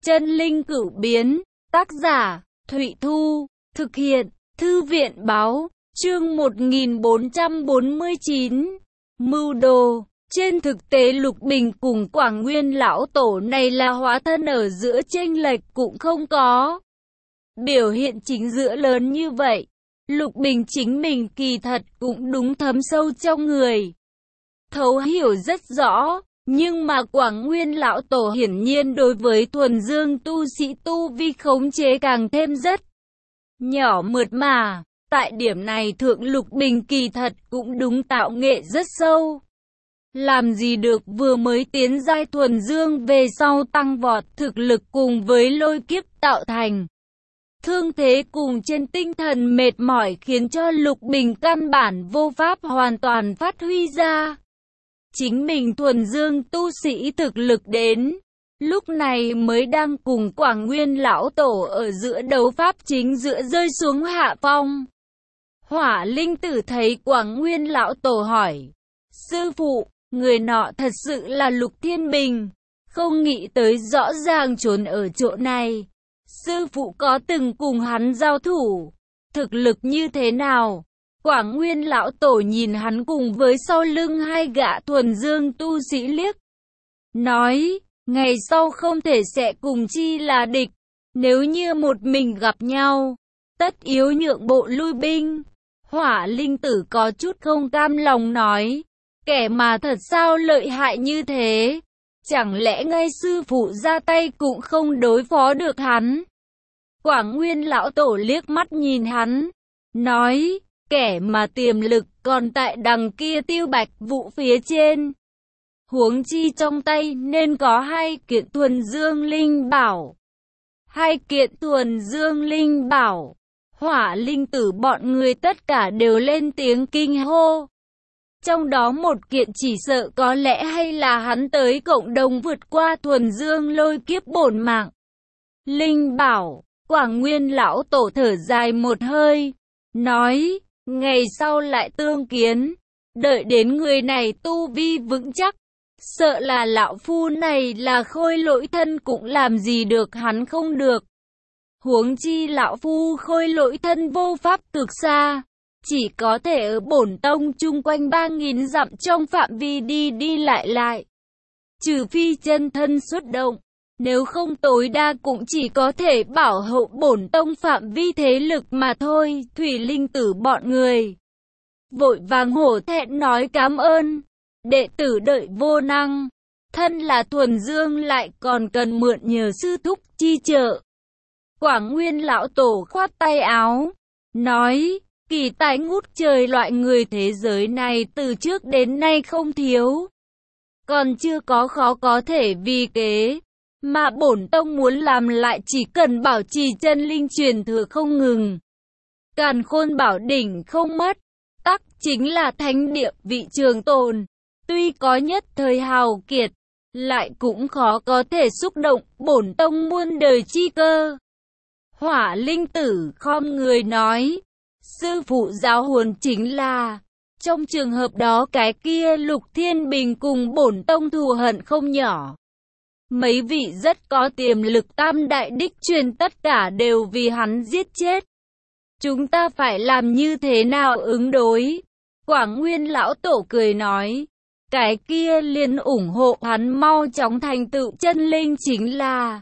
Chân linh cửu biến, tác giả, Thụy Thu, thực hiện, Thư viện báo, chương 1449, mưu đồ. Trên thực tế Lục Bình cùng Quảng Nguyên lão tổ này là hóa thân ở giữa chênh lệch cũng không có. Biểu hiện chính giữa lớn như vậy, Lục Bình chính mình kỳ thật cũng đúng thấm sâu trong người. Thấu hiểu rất rõ. Nhưng mà Quảng Nguyên lão tổ hiển nhiên đối với thuần dương tu sĩ tu vi khống chế càng thêm rất nhỏ mượt mà. Tại điểm này thượng Lục Bình kỳ thật cũng đúng tạo nghệ rất sâu. Làm gì được vừa mới tiến giai thuần dương về sau tăng vọt thực lực cùng với lôi kiếp tạo thành. Thương thế cùng trên tinh thần mệt mỏi khiến cho Lục Bình căn bản vô pháp hoàn toàn phát huy ra. Chính mình thuần dương tu sĩ thực lực đến, lúc này mới đang cùng Quảng Nguyên lão tổ ở giữa đấu pháp chính giữa rơi xuống hạ phong. Hỏa Linh Tử thấy Quảng Nguyên lão tổ hỏi, sư phụ, người nọ thật sự là Lục Thiên Bình, không nghĩ tới rõ ràng trốn ở chỗ này. Sư phụ có từng cùng hắn giao thủ, thực lực như thế nào? Quảng Nguyên lão tổ nhìn hắn cùng với sau lưng hai gã thuần dương tu sĩ liếc. Nói, ngày sau không thể sẽ cùng chi là địch. Nếu như một mình gặp nhau, tất yếu nhượng bộ lui binh. Hỏa Linh Tử có chút không cam lòng nói, kẻ mà thật sao lợi hại như thế? Chẳng lẽ ngay sư phụ ra tay cũng không đối phó được hắn? Quảng Nguyên lão tổ liếc mắt nhìn hắn, nói, kẻ mà tiềm lực còn tại đằng kia Tiêu Bạch Vũ phía trên. Huống chi trong tay nên có hai kiện thuần dương linh bảo. Hai kiện thuần dương linh bảo. Hỏa Linh Tử bọn người tất cả đều lên tiếng kinh hô. Trong đó một kiện chỉ sợ có lẽ hay là hắn tới cộng đồng vượt qua thuần dương lôi kiếp bổn mạng. Linh bảo. Quảng Nguyên lão tổ thở dài một hơi, nói, ngày sau lại tương kiến, đợi đến người này tu vi vững chắc, sợ là lão phu này là khôi lỗi thân cũng làm gì được hắn không được. Huống chi lão phu khôi lỗi thân vô pháp cực xa, chỉ có thể ở bổn tông chung quanh 3.000 dặm trong phạm vi đi lại. Trừ phi chân thân xuất động, nếu không tối đa cũng chỉ có thể bảo hộ bổn tông phạm vi thế lực mà thôi. Thủy Linh Tử bọn người vội vàng hổ thẹn nói cảm ơn, đệ tử đợi vô năng, thân là thuần dương lại còn cần mượn nhờ sư thúc chi trợ. Quảng Nguyên lão tổ khoát tay áo, nói, kỳ tài ngút trời loại người thế giới này từ trước đến nay không thiếu, còn chưa có khó có thể vi kế. Mà bổn tông muốn làm lại chỉ cần bảo trì chân linh truyền thừa không ngừng. Càn khôn bảo đỉnh không mất, tắc chính là thánh địa vị trường tồn. Tuy có nhất thời hào kiệt, lại cũng khó có thể xúc động bổn tông muôn đời chi cơ. Hỏa Linh Tử khom người nói, sư phụ giáo huấn chính là, trong trường hợp đó cái kia Lục Thiên Bình cùng bổn tông thù hận không nhỏ. Mấy vị rất có tiềm lực tam đại đích truyền tất cả đều vì hắn giết chết. Chúng ta phải làm như thế nào ứng đối? Quảng Nguyên lão tổ cười nói, cái kia liền ủng hộ hắn mau chóng thành tựu chân linh chính là.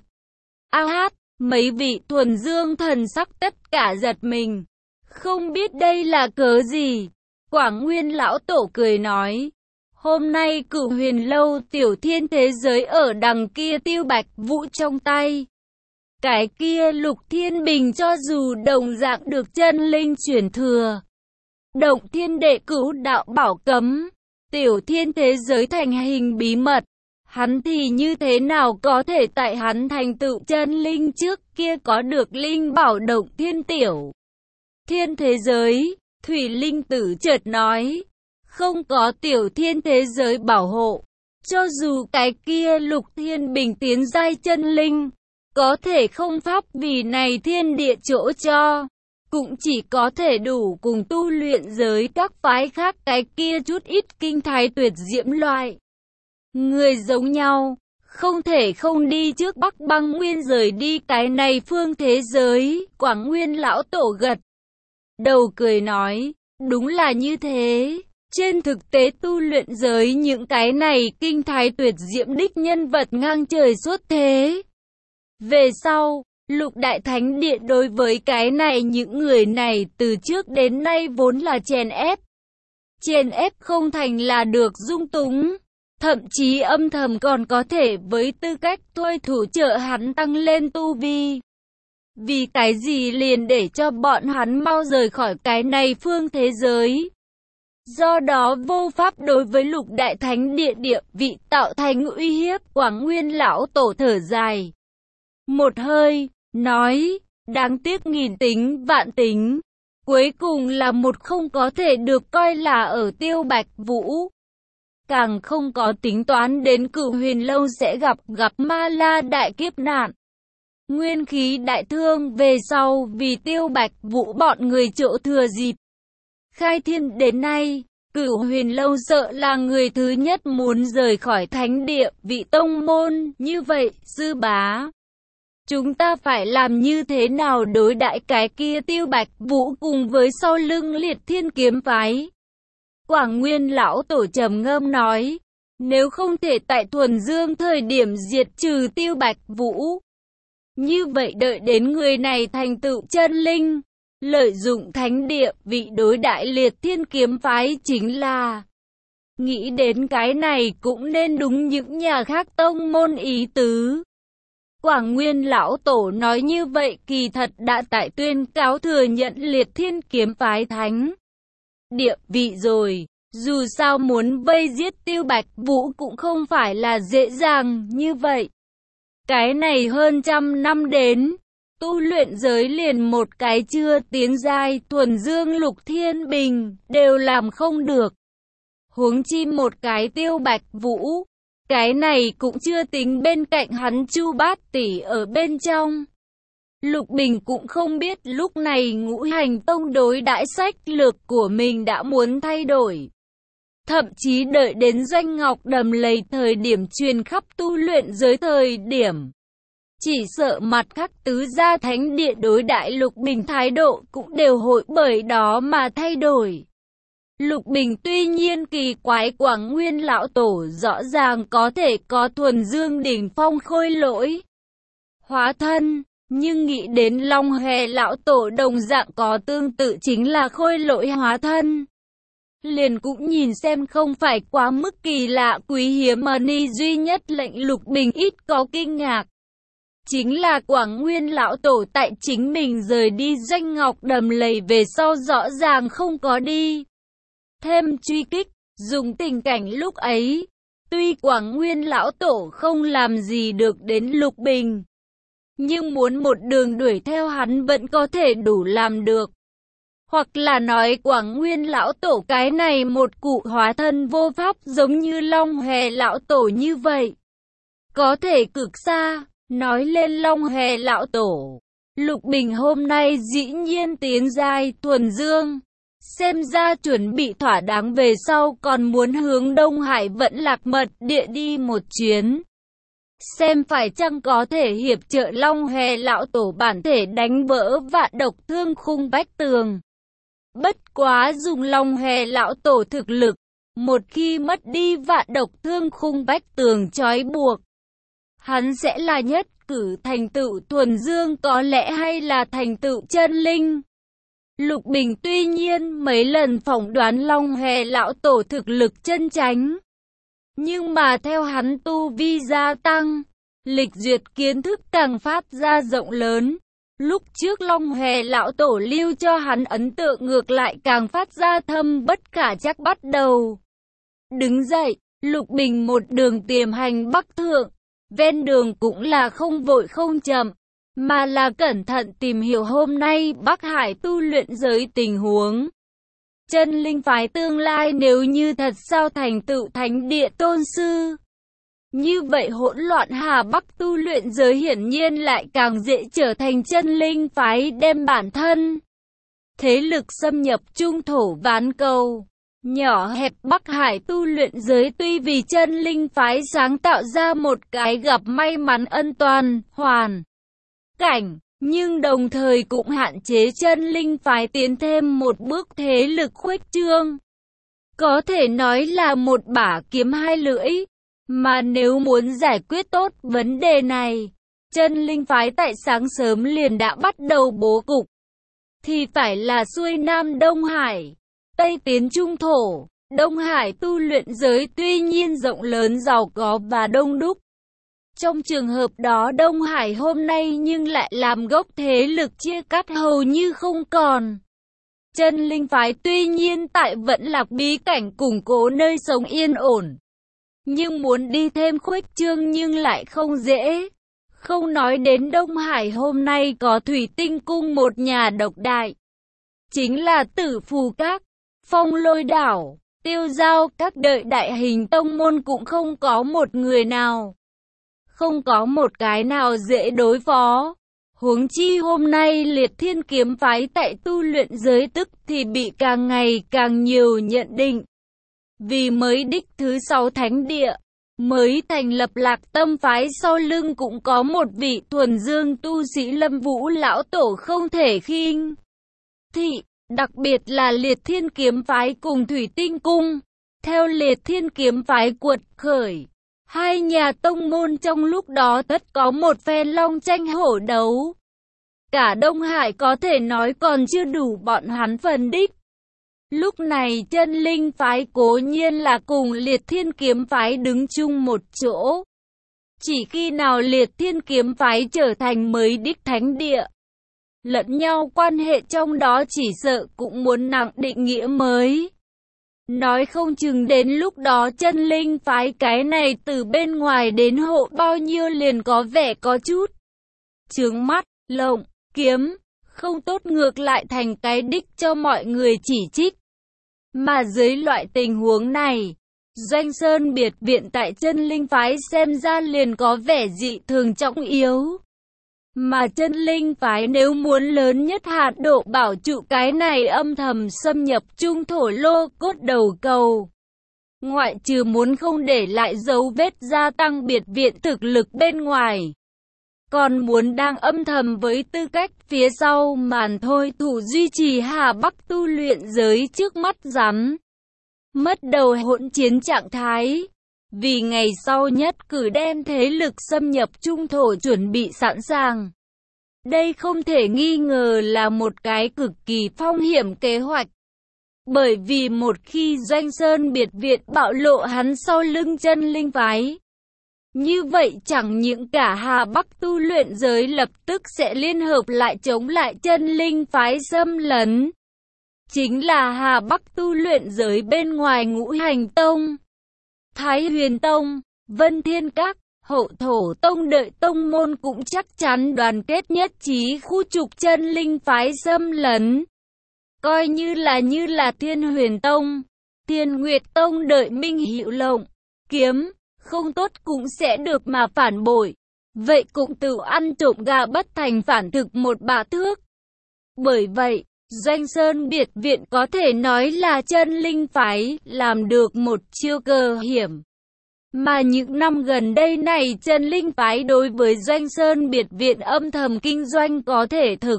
A hát, mấy vị thuần dương thần sắc tất cả giật mình. Không biết đây là cớ gì? Quảng Nguyên lão tổ cười nói, hôm nay Cửu Huyền Lâu tiểu thiên thế giới ở đằng kia Tiêu Bạch Vũ trong tay. Cái kia Lục Thiên Bình cho dù đồng dạng được chân linh chuyển thừa. Động thiên đệ cửu đạo bảo cấm. Tiểu thiên thế giới thành hình bí mật. Hắn thì như thế nào có thể tại hắn thành tựu chân linh trước kia có được linh bảo động thiên tiểu thiên thế giới? Thủy Linh Tử chợt nói, không có tiểu thiên thế giới bảo hộ, cho dù cái kia Lục Thiên Bình tiến giai chân linh, có thể không pháp vì này thiên địa chỗ cho, cũng chỉ có thể đủ cùng tu luyện giới các phái khác cái kia chút ít kinh thái tuyệt diễm loại. Người giống nhau, không thể không đi trước Bắc Băng Nguyên rời đi cái này phương thế giới. Quảng Nguyên lão tổ gật đầu cười nói, đúng là như thế. Trên thực tế tu luyện giới những cái này kinh thái tuyệt diễm đích nhân vật ngang trời xuất thế. Về sau, Lục Đại Thánh Điện đối với cái này những người này từ trước đến nay vốn là chèn ép. Chèn ép không thành là được dung túng. Thậm chí âm thầm còn có thể với tư cách thôi thủ trợ hắn tăng lên tu vi. Vì cái gì liền để cho bọn hắn mau rời khỏi cái này phương thế giới. Do đó vô pháp đối với Lục Đại Thánh Địa địa vị tạo thành uy hiếp. Quảng Nguyên lão tổ thở dài một hơi, nói, đáng tiếc nghìn tính vạn tính. Cuối cùng là một không có thể được coi là ở Tiêu Bạch Vũ. Càng không có tính toán đến Cửu Huyền Lâu sẽ gặp Ma La đại kiếp nạn. Nguyên khí đại thương về sau vì Tiêu Bạch Vũ bọn người chỗ thừa dịp. Khai thiên đến nay, Cửu Huyền Lâu sợ là người thứ nhất muốn rời khỏi thánh địa vị tông môn. Như vậy, sư bá, chúng ta phải làm như thế nào đối đãi cái kia Tiêu Bạch Vũ cùng với sau lưng Liệt Thiên Kiếm Phái? Quảng Nguyên lão tổ trầm ngâm nói, nếu không thể tại Thuần Dương thời điểm diệt trừ Tiêu Bạch Vũ, như vậy đợi đến người này thành tựu chân linh, lợi dụng thánh địa vị đối đại Liệt Thiên Kiếm Phái chính là. Nghĩ đến cái này cũng nên đúng những nhà khác tông môn ý tứ. Quảng Nguyên lão tổ nói như vậy kỳ thật đã tại tuyên cáo thừa nhận Liệt Thiên Kiếm Phái thánh địa vị rồi. Dù sao muốn vây giết Tiêu Bạch Vũ cũng không phải là dễ dàng như vậy. Cái này hơn trăm năm đến, tu luyện giới liền một cái chưa tiến giai Thuần Dương Lục Thiên Bình đều làm không được. Huống chi một cái Tiêu Bạch Vũ, cái này cũng chưa tính bên cạnh hắn Chu Bát Tỷ ở bên trong. Lục Bình cũng không biết lúc này Ngũ Hành Tông đối đãi sách lược của mình đã muốn thay đổi. Thậm chí đợi đến Doanh Ngọc Đầm Lầy thời điểm truyền khắp tu luyện giới thời điểm. Chỉ sợ mặt khác tứ gia thánh địa đối đại Lục Bình thái độ cũng đều hội bởi đó mà thay đổi. Lục Bình tuy nhiên kỳ quái Quảng Nguyên lão tổ rõ ràng có thể có Thuần Dương đỉnh phong khôi lỗi hóa thân, nhưng nghĩ đến Long Hề lão tổ đồng dạng có tương tự chính là khôi lỗi hóa thân. Liền cũng nhìn xem không phải quá mức kỳ lạ quý hiếm mà ni duy nhất lệnh Lục Bình ít có kinh ngạc. Chính là Quảng Nguyên lão tổ tại chính mình rời đi Doanh Ngọc Đầm Lầy về sau rõ ràng không có đi thêm truy kích, dùng tình cảnh lúc ấy. Tuy Quảng Nguyên lão tổ không làm gì được đến Lục Bình, nhưng muốn một đường đuổi theo hắn vẫn có thể đủ làm được. Hoặc là nói Quảng Nguyên lão tổ cái này một cụ hóa thân vô pháp giống như Long Hề lão tổ như vậy. Có thể cực xa, nói lên Long Hề lão tổ. Lục Bình hôm nay dĩ nhiên tiến giai Thuần Dương. Xem ra chuẩn bị thỏa đáng về sau còn muốn hướng Đông Hải Vận Lạc Mật địa đi một chuyến. Xem phải chăng có thể hiệp trợ Long Hề lão tổ bản thể đánh vỡ Vạn Độc Thương Khung Bách Tường. Bất quá dùng Long Hề lão tổ thực lực, một khi mất đi Vạn Độc Thương Khung Bách Tường trói buộc, hắn sẽ là nhất cử thành tựu Thuần Dương có lẽ hay là thành tựu chân linh. Lục Bình tuy nhiên mấy lần phỏng đoán Long Hề lão tổ thực lực chân chánh, nhưng mà theo hắn tu vi gia tăng, lịch duyệt kiến thức càng phát ra rộng lớn. Lúc trước Long Hề lão tổ lưu cho hắn ấn tượng ngược lại càng phát ra thâm bất khả trắc bắt đầu. Đứng dậy, Lục Bình một đường tiềm hành bắc thượng, ven đường cũng là không vội không chậm, mà là cẩn thận tìm hiểu hôm nay Bắc Hải tu luyện giới tình huống. Chân linh phái tương lai nếu như thật sao thành tựu thánh địa tôn sư, như vậy hỗn loạn Hà Bắc tu luyện giới hiển nhiên lại càng dễ trở thành chân linh phái đem bản thân thế lực xâm nhập trung thổ Ván Cầu. nhỏ hẹp Bắc Hải tu luyện giới tuy vì chân linh phái sáng tạo ra một cái gặp may mắn ân toàn, hoàn cảnh, nhưng đồng thời cũng hạn chế chân linh phái tiến thêm một bước thế lực khuếch trương. Có thể nói là một bả kiếm hai lưỡi, mà nếu muốn giải quyết tốt vấn đề này, chân linh phái tại sáng sớm liền đã bắt đầu bố cục, thì phải là xuôi Nam Đông Hải, Tây tiến Trung Thổ. Đông Hải tu luyện giới tuy nhiên rộng lớn giàu có và đông đúc. Trong trường hợp đó Đông Hải hôm nay nhưng lại làm gốc thế lực chia cắt hầu như không còn. Chân linh phái tuy nhiên tại vẫn lạc bí cảnh củng cố nơi sống yên ổn, nhưng muốn đi thêm khuếch trương nhưng lại không dễ. Không nói đến Đông Hải hôm nay có Thủy Tinh Cung một nhà độc đại, chính là Tử Phù Các, Phong Lôi Đảo, Tiêu Giao các đợi đại hình tông môn cũng không có một người nào, không có một cái nào dễ đối phó. Huống chi hôm nay Liệt Thiên kiếm phái tại tu luyện giới tức thì bị càng ngày càng nhiều nhận định. Vì mới đích thứ 6 thánh địa, mới thành lập Lạc Tâm phái sau lưng cũng có một vị thuần dương tu sĩ Lâm Vũ lão tổ không thể khinh thị. Đặc biệt là Liệt Thiên kiếm phái cùng Thủy Tinh cung. Theo Liệt Thiên kiếm phái quật khởi, hai nhà tông môn trong lúc đó tất có một phen long tranh hổ đấu. Cả Đông Hải có thể nói còn chưa đủ bọn hắn phân đích. Lúc này chân linh phái cố nhiên là cùng Liệt Thiên kiếm phái đứng chung một chỗ. Chỉ khi nào Liệt Thiên kiếm phái trở thành mới đích thánh địa, lẫn nhau quan hệ trong đó chỉ sợ cũng muốn nặng định nghĩa mới. Nói không chừng đến lúc đó chân linh phái cái này từ bên ngoài đến hộ bao nhiêu liền có vẻ có chút chướng mắt, lộng, kiếm, không tốt ngược lại thành cái đích cho mọi người chỉ trích. Mà dưới loại tình huống này, Doanh Sơn biệt viện tại chân linh phái xem ra liền có vẻ dị thường trọng yếu. Mà chân linh phái nếu muốn lớn nhất hạn độ bảo trụ cái này âm thầm xâm nhập trung thổ lô cốt đầu cầu, ngoại trừ muốn không để lại dấu vết gia tăng biệt viện thực lực bên ngoài, còn muốn đang âm thầm với tư cách phía sau màn thôi thủ duy trì Hà Bắc tu luyện giới trước mắt rắn mất đầu hỗn chiến trạng thái. Vì ngày sau nhất cử đem thế lực xâm nhập trung thổ chuẩn bị sẵn sàng. Đây không thể nghi ngờ là một cái cực kỳ phong hiểm kế hoạch. Bởi vì một khi Doanh Sơn biệt viện bạo lộ hắn sau lưng chân linh phái, như vậy chẳng những cả Hà Bắc tu luyện giới lập tức sẽ liên hợp lại chống lại chân linh phái xâm lấn. Chính là Hà Bắc tu luyện giới bên ngoài Ngũ Hành Tông, Thái Huyền Tông, Vân Thiên Các, Hậu Thổ Tông đợi tông môn cũng chắc chắn đoàn kết nhất trí khu trục chân linh phái xâm lấn. Coi như là Thiên Huyền Tông, Thiên Nguyệt Tông đợi Minh Hữu Lộng, kiếm, không tốt cũng sẽ được mà phản bội. Vậy cũng tự ăn trộm gà bất thành phản thực một bả thước. Bởi vậy, Doanh Sơn biệt viện có thể nói là chân linh phái làm được một chiêu cơ hiểm. Mà những năm gần đây này chân linh phái đối với Doanh Sơn biệt viện âm thầm kinh doanh có thể thực,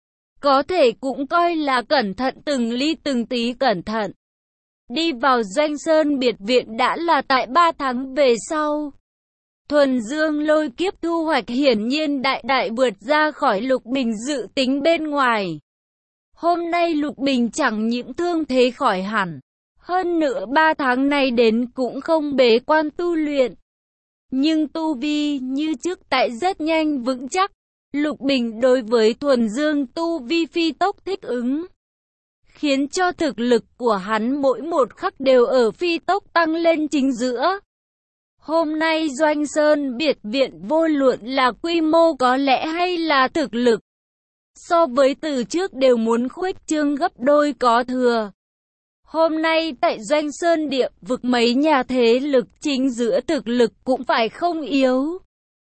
có thể cũng coi là cẩn thận từng ly từng tí cẩn thận. Đi vào Doanh Sơn biệt viện đã là tại 3 tháng về sau. Thuần Dương lôi kiếp thu hoạch hiển nhiên đại vượt ra khỏi Lục Bình dự tính bên ngoài. Hôm nay Lục Bình chẳng những thương thế khỏi hẳn, hơn nữa 3 tháng nay đến cũng không bế quan tu luyện. Nhưng tu vi như trước tại rất nhanh vững chắc. Lục Bình đối với Thuần Dương tu vi phi tốc thích ứng, khiến cho thực lực của hắn mỗi một khắc đều ở phi tốc tăng lên chính giữa. Hôm nay Doanh Sơn biệt viện vô luận là quy mô có lẽ hay là thực lực, so với từ trước đều muốn khuếch trương gấp đôi có thừa. Hôm nay tại Doanh Sơn địa vực mấy nhà thế lực chính giữa thực lực cũng phải không yếu.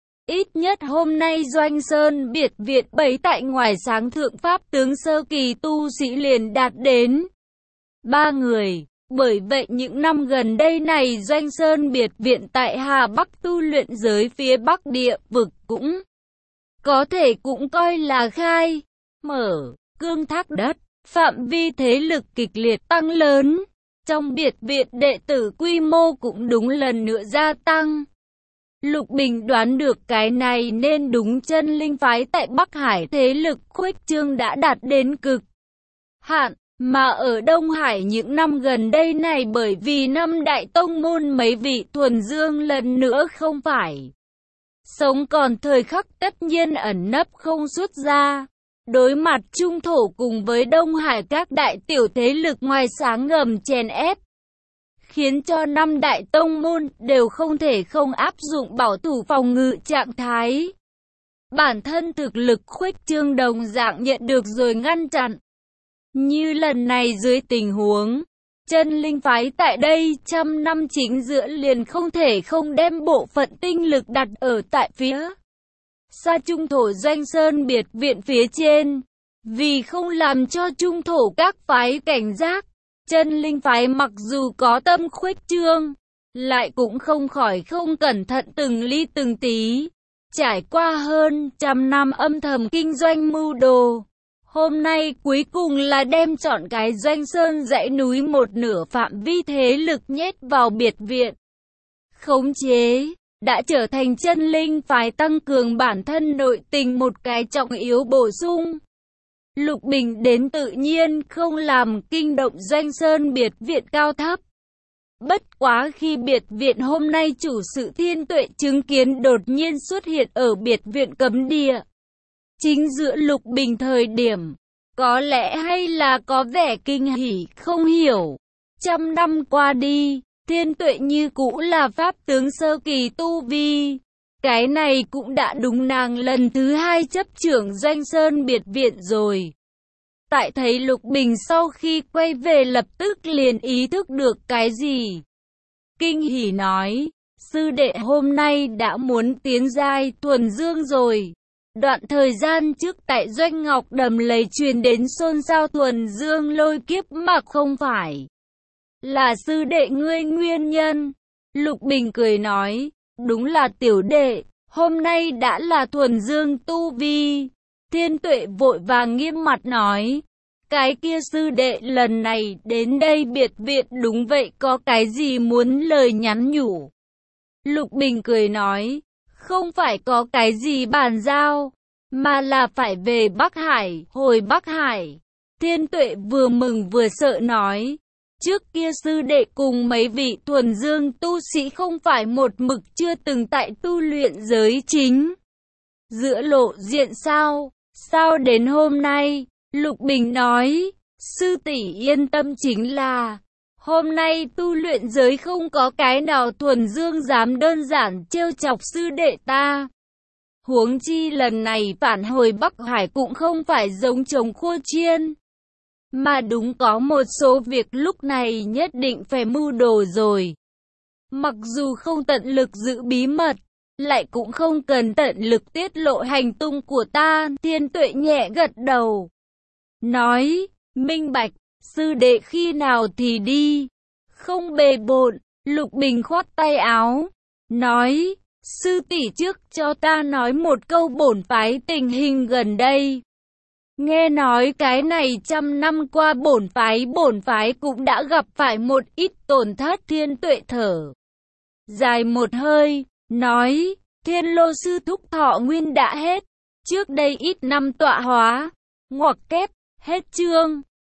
Ít nhất hôm nay Doanh Sơn biệt viện bấy tại ngoài sáng thượng pháp tướng sơ kỳ tu sĩ liền đạt đến 3 người. Bởi vậy những năm gần đây này Doanh Sơn Biệt Viện tại Hà Bắc tu luyện giới phía Bắc địa vực cũng có thể cũng coi là khai mở cương thác đất, phạm vi thế lực kịch liệt tăng lớn. Trong biệt viện đệ tử quy mô cũng đúng lần nữa gia tăng. Lục Bình đoán được cái này nên đúng chân linh phái tại Bắc Hải thế lực khuếch trương đã đạt đến cực hạn. Mà ở Đông Hải những năm gần đây này bởi vì năm đại tông môn mấy vị thuần dương lần nữa không phải sống còn thời khắc tất nhiên ẩn nấp không xuất ra. Đối mặt trung thổ cùng với Đông Hải các đại tiểu thế lực ngoài sáng ngầm chèn ép, khiến cho năm đại tông môn đều không thể không áp dụng bảo thủ phòng ngự trạng thái. Bản thân thực lực khuếch trương đồng dạng nhận được rồi ngăn chặn. Như lần này dưới tình huống chân linh phái tại đây trăm năm chính giữa liền không thể không đem bộ phận tinh lực đặt ở tại phía xa trung thổ Doanh Sơn Biệt Viện phía trên. Vì không làm cho trung thổ các phái cảnh giác, chân linh phái mặc dù có tâm khuếch trương, lại cũng không khỏi không cẩn thận từng ly từng tí. Trải qua hơn trăm năm âm thầm kinh doanh mưu đồ, hôm nay cuối cùng là đem chọn cái Doanh Sơn dãy núi một nửa phạm vi thế lực nhét vào biệt viện. Khống chế, đã trở thành chân linh phái tăng cường bản thân nội tình một cái trọng yếu bổ sung. Lục Bình đến tự nhiên không làm kinh động Doanh Sơn Biệt Viện cao thấp. Bất quá khi biệt viện hôm nay chủ sự Thiên Tuệ chứng kiến đột nhiên xuất hiện ở biệt viện cấm địa. Chính giữa Lục Bình thời điểm, có lẽ hay là có vẻ kinh hỉ không hiểu. Trăm năm qua đi, Thiên Tuệ như cũ là pháp tướng sơ kỳ tu vi. Cái này cũng đã đúng nàng lần thứ hai chấp trưởng Doanh Sơn Biệt Viện rồi. Tại thấy Lục Bình sau khi quay về lập tức liền ý thức được cái gì. Kinh hỉ nói, sư đệ hôm nay đã muốn tiến giai thuần dương rồi. Đoạn thời gian trước tại Doanh Ngọc Đầm Lầy truyền đến xôn xao thuần dương lôi kiếp mà không phải là sư đệ ngươi nguyên nhân. Lục Bình cười nói, đúng là tiểu đệ, hôm nay đã là thuần dương tu vi. Thiên Tuệ vội vàng nghiêm mặt nói, cái kia sư đệ lần này đến đây biệt viện đúng vậy có cái gì muốn lời nhắn nhủ. Lục Bình cười nói, không phải có cái gì bàn giao, mà là phải về Bắc Hải, hồi Bắc Hải. Thiên Tuệ vừa mừng vừa sợ nói, trước kia sư đệ cùng mấy vị thuần dương tu sĩ không phải một mực chưa từng tại tu luyện giới chính giữa lộ diện sao? Sao đến hôm nay? Lục Bình nói, sư tỷ yên tâm chính là, hôm nay tu luyện giới không có cái nào thuần dương dám đơn giản trêu chọc sư đệ ta. Huống chi lần này phản hồi Bắc Hải cũng không phải giống trống khô chiên, mà đúng có một số việc lúc này nhất định phải mưu đồ rồi. Mặc dù không tận lực giữ bí mật, lại cũng không cần tận lực tiết lộ hành tung của ta. Thiên Tuệ nhẹ gật đầu, nói, minh bạch, sư đệ khi nào thì đi, không bề bộn. Lục Bình khoát tay áo, nói, sư tỷ trước cho ta nói một câu bổn phái tình hình gần đây. Nghe nói cái này trăm năm qua bổn phái cũng đã gặp phải một ít tổn thất. Thiên Tuệ thở dài một hơi, nói, Thiên Lô sư thúc thọ nguyên đã hết, trước đây ít năm tọa hóa, ngoặc kép, hết chương.